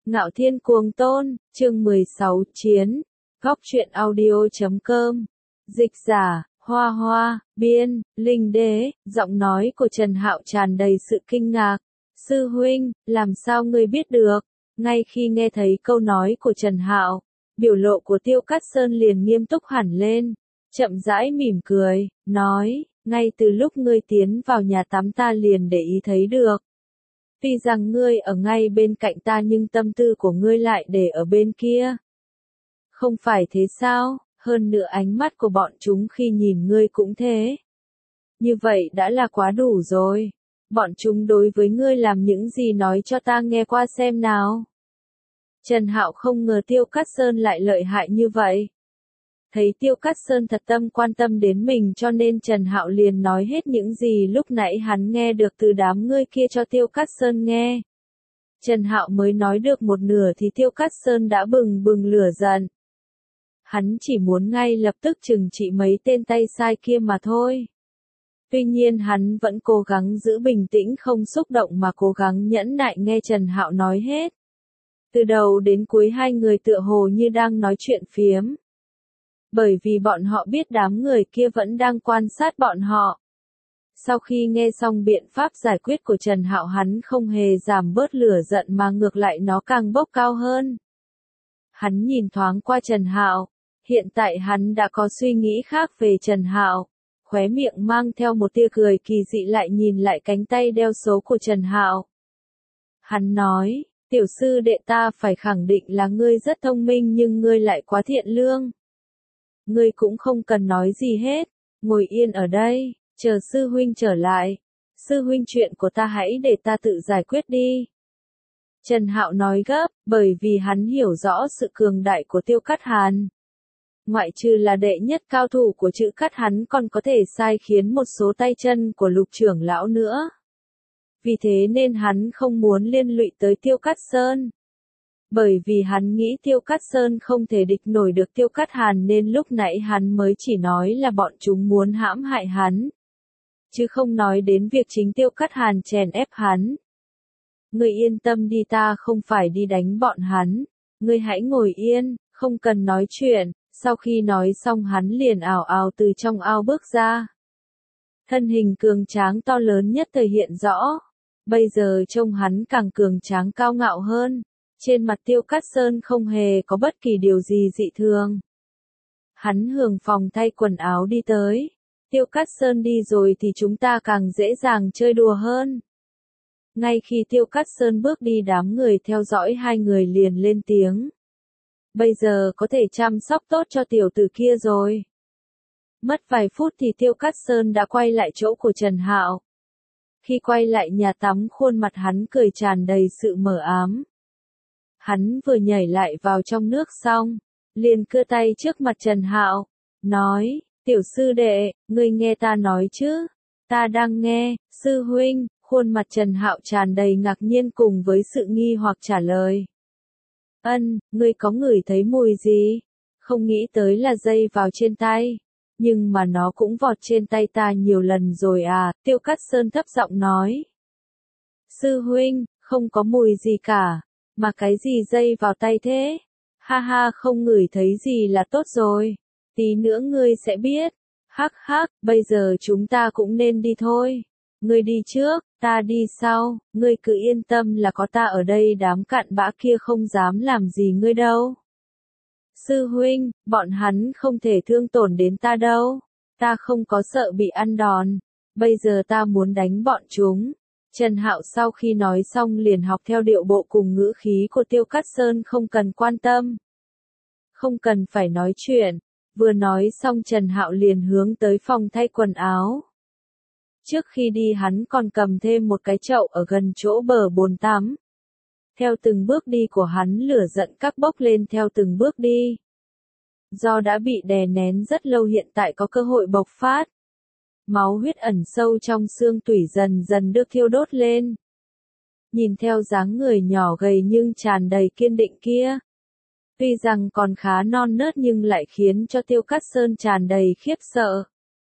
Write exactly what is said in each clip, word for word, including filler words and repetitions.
Ngạo Thiên Cuồng Tôn, chương mười sáu Chiến, Góc truyện audio.com, dịch giả, Hoa Hoa, biên, Linh Đế, giọng nói của Trần Hạo tràn đầy sự kinh ngạc. Sư huynh, làm sao ngươi biết được? Ngay khi nghe thấy câu nói của Trần Hạo, biểu lộ của Tiêu Cát Sơn liền nghiêm túc hẳn lên, chậm rãi mỉm cười, nói, ngay từ lúc ngươi tiến vào nhà tắm ta liền để ý thấy được. Tuy rằng ngươi ở ngay bên cạnh ta nhưng tâm tư của ngươi lại để ở bên kia. Không phải thế sao, hơn nữa ánh mắt của bọn chúng khi nhìn ngươi cũng thế. Như vậy đã là quá đủ rồi. Bọn chúng đối với ngươi làm những gì nói cho ta nghe qua xem nào. Trần Hạo không ngờ Tiêu Cát Sơn lại lợi hại như vậy. Thấy Tiêu Cát Sơn thật tâm quan tâm đến mình cho nên Trần Hạo liền nói hết những gì lúc nãy hắn nghe được từ đám ngươi kia cho Tiêu Cát Sơn nghe. Trần Hạo mới nói được một nửa thì Tiêu Cát Sơn đã bừng bừng lửa giận. Hắn chỉ muốn ngay lập tức trừng trị mấy tên tay sai kia mà thôi. Tuy nhiên hắn vẫn cố gắng giữ bình tĩnh không xúc động mà cố gắng nhẫn nại nghe Trần Hạo nói hết. Từ đầu đến cuối hai người tựa hồ như đang nói chuyện phiếm. Bởi vì bọn họ biết đám người kia vẫn đang quan sát bọn họ. Sau khi nghe xong biện pháp giải quyết của Trần Hạo hắn không hề giảm bớt lửa giận mà ngược lại nó càng bốc cao hơn. Hắn nhìn thoáng qua Trần Hạo, hiện tại hắn đã có suy nghĩ khác về Trần Hạo, khóe miệng mang theo một tia cười kỳ dị lại nhìn lại cánh tay đeo số của Trần Hạo. Hắn nói, tiểu sư đệ ta phải khẳng định là ngươi rất thông minh nhưng ngươi lại quá thiện lương. Ngươi cũng không cần nói gì hết, ngồi yên ở đây, chờ sư huynh trở lại. Sư huynh chuyện của ta hãy để ta tự giải quyết đi. Trần Hạo nói gấp, bởi vì hắn hiểu rõ sự cường đại của Tiêu Cát Hàn. Ngoại trừ là đệ nhất cao thủ của chữ Cát hắn còn có thể sai khiến một số tay chân của Lục trưởng lão nữa. Vì thế nên hắn không muốn liên lụy tới Tiêu Cát Sơn. Bởi vì hắn nghĩ Tiêu Cát Sơn không thể địch nổi được Tiêu Cát Hàn nên lúc nãy hắn mới chỉ nói là bọn chúng muốn hãm hại hắn. Chứ không nói đến việc chính Tiêu Cát Hàn chèn ép hắn. Ngươi yên tâm đi, ta không phải đi đánh bọn hắn. Ngươi hãy ngồi yên, không cần nói chuyện. Sau khi nói xong hắn liền ào ào từ trong ao bước ra. Thân hình cường tráng to lớn nhất thể hiện rõ. Bây giờ trông hắn càng cường tráng cao ngạo hơn. Trên mặt Tiêu Cát Sơn không hề có bất kỳ điều gì dị thường. Hắn hướng phòng thay quần áo đi tới. Tiêu Cát Sơn đi rồi thì chúng ta càng dễ dàng chơi đùa hơn. Ngay khi Tiêu Cát Sơn bước đi đám người theo dõi hai người liền lên tiếng. Bây giờ có thể chăm sóc tốt cho tiểu tử kia rồi. Mất vài phút thì Tiêu Cát Sơn đã quay lại chỗ của Trần Hạo. Khi quay lại nhà tắm khuôn mặt hắn cười tràn đầy sự mờ ám. Hắn vừa nhảy lại vào trong nước xong, liền cưa tay trước mặt Trần Hạo, nói, tiểu sư đệ, ngươi nghe ta nói chứ? Ta đang nghe, sư huynh. Khuôn mặt Trần Hạo tràn đầy ngạc nhiên cùng với sự nghi hoặc trả lời. Ân, ngươi có ngửi thấy mùi gì? Không nghĩ tới là dây vào trên tay. Nhưng mà nó cũng vọt trên tay ta nhiều lần rồi à, Tiêu Cát Sơn thấp giọng nói. Sư huynh, không có mùi gì cả, mà cái gì dây vào tay thế? Ha ha, không ngửi thấy gì là tốt rồi, tí nữa ngươi sẽ biết. Hắc hắc, bây giờ chúng ta cũng nên đi thôi. Ngươi đi trước, ta đi sau, ngươi cứ yên tâm là có ta ở đây đám cặn bã kia không dám làm gì ngươi đâu. Sư huynh, bọn hắn không thể thương tổn đến ta đâu, ta không có sợ bị ăn đòn, bây giờ ta muốn đánh bọn chúng. Trần Hạo sau khi nói xong liền học theo điệu bộ cùng ngữ khí của Tiêu Cát Sơn không cần quan tâm. Không cần phải nói chuyện, vừa nói xong Trần Hạo liền hướng tới phòng thay quần áo. Trước khi đi hắn còn cầm thêm một cái chậu ở gần chỗ bờ bồn tắm. Theo từng bước đi của hắn lửa giận các bốc lên theo từng bước đi. Do đã bị đè nén rất lâu hiện tại có cơ hội bộc phát. Máu huyết ẩn sâu trong xương tủy dần dần được thiêu đốt lên. Nhìn theo dáng người nhỏ gầy nhưng tràn đầy kiên định kia. Tuy rằng còn khá non nớt nhưng lại khiến cho Tiêu Cát Sơn tràn đầy khiếp sợ.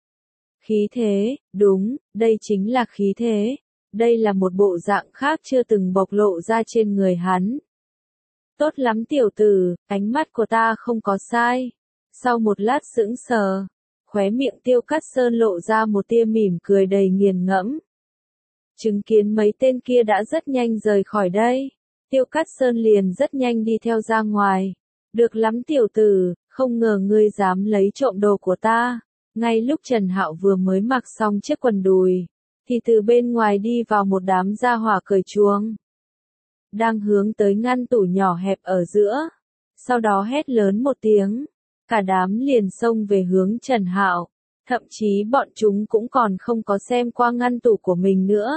Khí thế, đúng, đây chính là khí thế. Đây là một bộ dạng khác chưa từng bộc lộ ra trên người hắn. Tốt lắm tiểu tử, ánh mắt của ta không có sai. Sau một lát sững sờ, khóe miệng Tiêu Cát Sơn lộ ra một tia mỉm cười đầy nghiền ngẫm. Chứng kiến mấy tên kia đã rất nhanh rời khỏi đây, Tiêu Cát Sơn liền rất nhanh đi theo ra ngoài. Được lắm tiểu tử, không ngờ ngươi dám lấy trộm đồ của ta. Ngay lúc Trần Hạo vừa mới mặc xong chiếc quần đùi, thì từ bên ngoài đi vào một đám gia hỏa cởi chuông. Đang hướng tới ngăn tủ nhỏ hẹp ở giữa. Sau đó hét lớn một tiếng. Cả đám liền xông về hướng Trần Hạo. Thậm chí bọn chúng cũng còn không có xem qua ngăn tủ của mình nữa.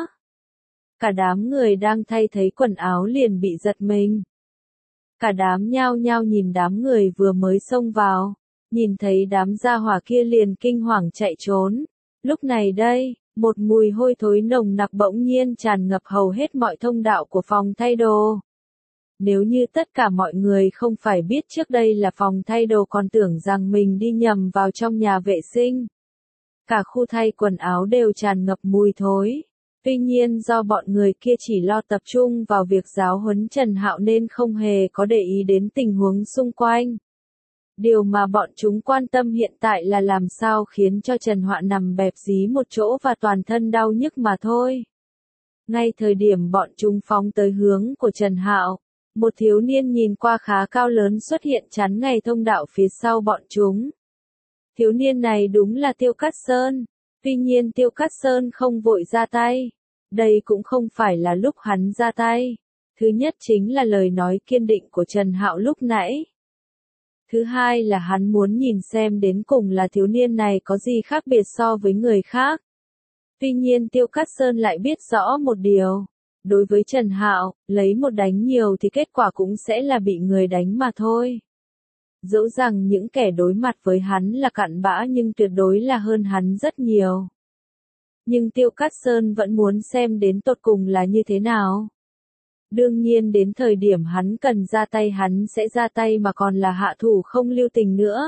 Cả đám người đang thay thấy quần áo liền bị giật mình. Cả đám nhao nhao nhìn đám người vừa mới xông vào. Nhìn thấy đám gia hỏa kia liền kinh hoàng chạy trốn. Lúc này đây, một mùi hôi thối nồng nặc bỗng nhiên tràn ngập hầu hết mọi thông đạo của phòng thay đồ. Nếu như tất cả mọi người không phải biết trước đây là phòng thay đồ còn tưởng rằng mình đi nhầm vào trong nhà vệ sinh. Cả khu thay quần áo đều tràn ngập mùi thối. Tuy nhiên do bọn người kia chỉ lo tập trung vào việc giáo huấn Trần Hạo nên không hề có để ý đến tình huống xung quanh. Điều mà bọn chúng quan tâm hiện tại là làm sao khiến cho Trần Hạo nằm bẹp dí một chỗ và toàn thân đau nhức mà thôi. Ngay thời điểm bọn chúng phóng tới hướng của Trần Hạo, một thiếu niên nhìn qua khá cao lớn xuất hiện chắn ngay thông đạo phía sau bọn chúng. Thiếu niên này đúng là Tiêu Cát Sơn, tuy nhiên Tiêu Cát Sơn không vội ra tay. Đây cũng không phải là lúc hắn ra tay. Thứ nhất chính là lời nói kiên định của Trần Hạo lúc nãy. Thứ hai là hắn muốn nhìn xem đến cùng là thiếu niên này có gì khác biệt so với người khác. Tuy nhiên Tiêu Cát Sơn lại biết rõ một điều. Đối với Trần Hạo, lấy một đánh nhiều thì kết quả cũng sẽ là bị người đánh mà thôi. Dẫu rằng những kẻ đối mặt với hắn là cặn bã nhưng tuyệt đối là hơn hắn rất nhiều. Nhưng Tiêu Cát Sơn vẫn muốn xem đến tột cùng là như thế nào. Đương nhiên đến thời điểm hắn cần ra tay hắn sẽ ra tay mà còn là hạ thủ không lưu tình nữa.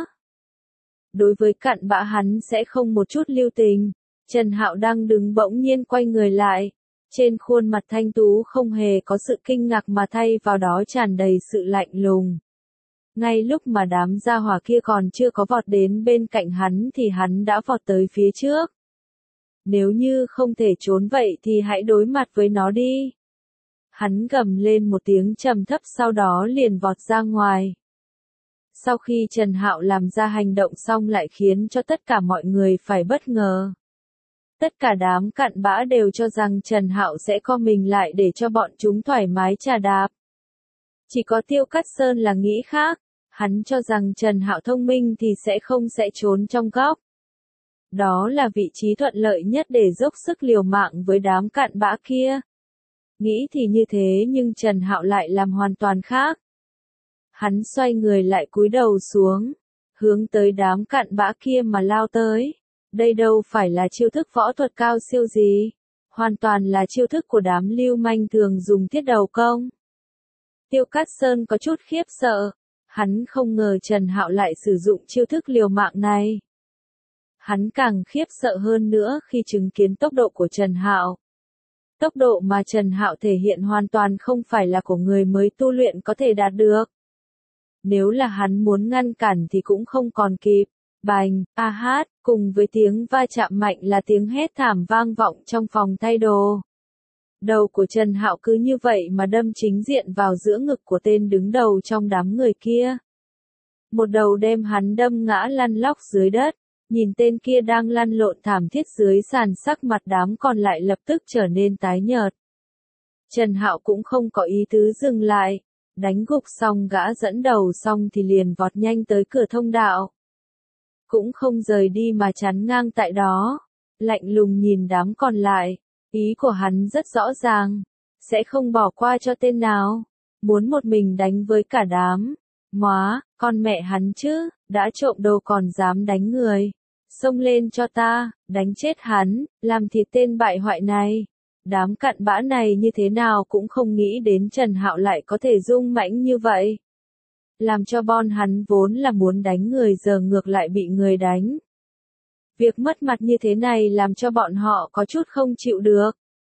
Đối với cặn bã hắn sẽ không một chút lưu tình. Trần Hạo đang đứng bỗng nhiên quay người lại. Trên khuôn mặt thanh tú không hề có sự kinh ngạc mà thay vào đó tràn đầy sự lạnh lùng. Ngay lúc mà đám gia hỏa kia còn chưa có vọt đến bên cạnh hắn thì hắn đã vọt tới phía trước. Nếu như không thể trốn vậy thì hãy đối mặt với nó đi. Hắn gầm lên một tiếng trầm thấp sau đó liền vọt ra ngoài. Sau khi Trần Hạo làm ra hành động xong lại khiến cho tất cả mọi người phải bất ngờ. Tất cả đám cặn bã đều cho rằng Trần Hạo sẽ co mình lại để cho bọn chúng thoải mái chà đạp. Chỉ có Tiêu Cát Sơn là nghĩ khác, hắn cho rằng Trần Hạo thông minh thì sẽ không sẽ trốn trong góc. Đó là vị trí thuận lợi nhất để dốc sức liều mạng với đám cặn bã kia. Nghĩ thì như thế nhưng Trần Hạo lại làm hoàn toàn khác. Hắn xoay người lại cúi đầu xuống, hướng tới đám cặn bã kia mà lao tới. Đây đâu phải là chiêu thức võ thuật cao siêu gì, hoàn toàn là chiêu thức của đám lưu manh thường dùng thiết đầu công. Tiêu Cát Sơn có chút khiếp sợ, hắn không ngờ Trần Hạo lại sử dụng chiêu thức liều mạng này. Hắn càng khiếp sợ hơn nữa khi chứng kiến tốc độ của Trần Hạo. Tốc độ mà Trần Hạo thể hiện hoàn toàn không phải là của người mới tu luyện có thể đạt được. Nếu là hắn muốn ngăn cản thì cũng không còn kịp. Bành, a hát, cùng với tiếng va chạm mạnh là tiếng hét thảm vang vọng trong phòng thay đồ. Đầu của Trần Hạo cứ như vậy mà đâm chính diện vào giữa ngực của tên đứng đầu trong đám người kia. Một đầu đem hắn đâm ngã lăn lóc dưới đất, nhìn tên kia đang lăn lộn thảm thiết dưới sàn sắc mặt đám còn lại lập tức trở nên tái nhợt. Trần Hạo cũng không có ý tứ dừng lại, đánh gục xong gã dẫn đầu xong thì liền vọt nhanh tới cửa thông đạo. Cũng không rời đi mà chắn ngang tại đó, lạnh lùng nhìn đám còn lại, ý của hắn rất rõ ràng, sẽ không bỏ qua cho tên nào, muốn một mình đánh với cả đám. Móa, con mẹ hắn chứ, đã trộm đồ còn dám đánh người, xông lên cho ta, đánh chết hắn, làm thịt tên bại hoại này. Đám cặn bã này như thế nào cũng không nghĩ đến Trần Hạo lại có thể dung mãnh như vậy. Làm cho bọn hắn vốn là muốn đánh người giờ ngược lại bị người đánh. Việc mất mặt như thế này làm cho bọn họ có chút không chịu được.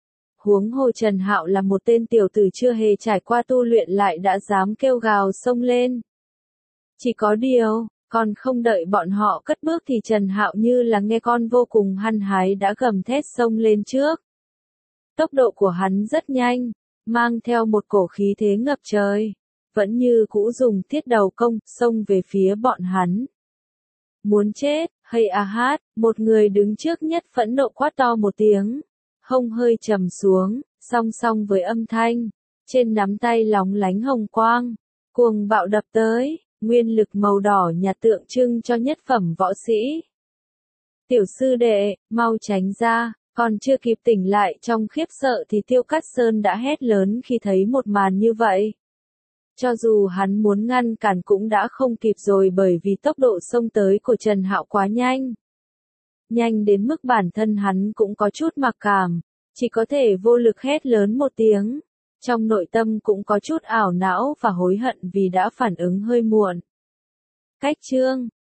Huống hồ Trần Hạo là một tên tiểu tử chưa hề trải qua tu luyện lại đã dám kêu gào xông lên. Chỉ có điều, còn không đợi bọn họ cất bước thì Trần Hạo như là nghe con vô cùng hăng hái đã gầm thét xông lên trước. Tốc độ của hắn rất nhanh, mang theo một cổ khí thế ngập trời, vẫn như cũ dùng thiết đầu công, xông về phía bọn hắn. Muốn chết, hay à hát, một người đứng trước nhất phẫn nộ quát to một tiếng, hông hơi trầm xuống, song song với âm thanh, trên nắm tay lóng lánh hồng quang, cuồng bạo đập tới, nguyên lực màu đỏ nhạt tượng trưng cho nhất phẩm võ sĩ. Tiểu sư đệ, mau tránh ra, còn chưa kịp tỉnh lại trong khiếp sợ thì Tiêu Cát Sơn đã hét lớn khi thấy một màn như vậy. Cho dù hắn muốn ngăn cản cũng đã không kịp rồi bởi vì tốc độ xông tới của Trần Hạo quá nhanh. Nhanh đến mức bản thân hắn cũng có chút mặc cảm, chỉ có thể vô lực hét lớn một tiếng. Trong nội tâm cũng có chút ảo não và hối hận vì đã phản ứng hơi muộn. Cách chương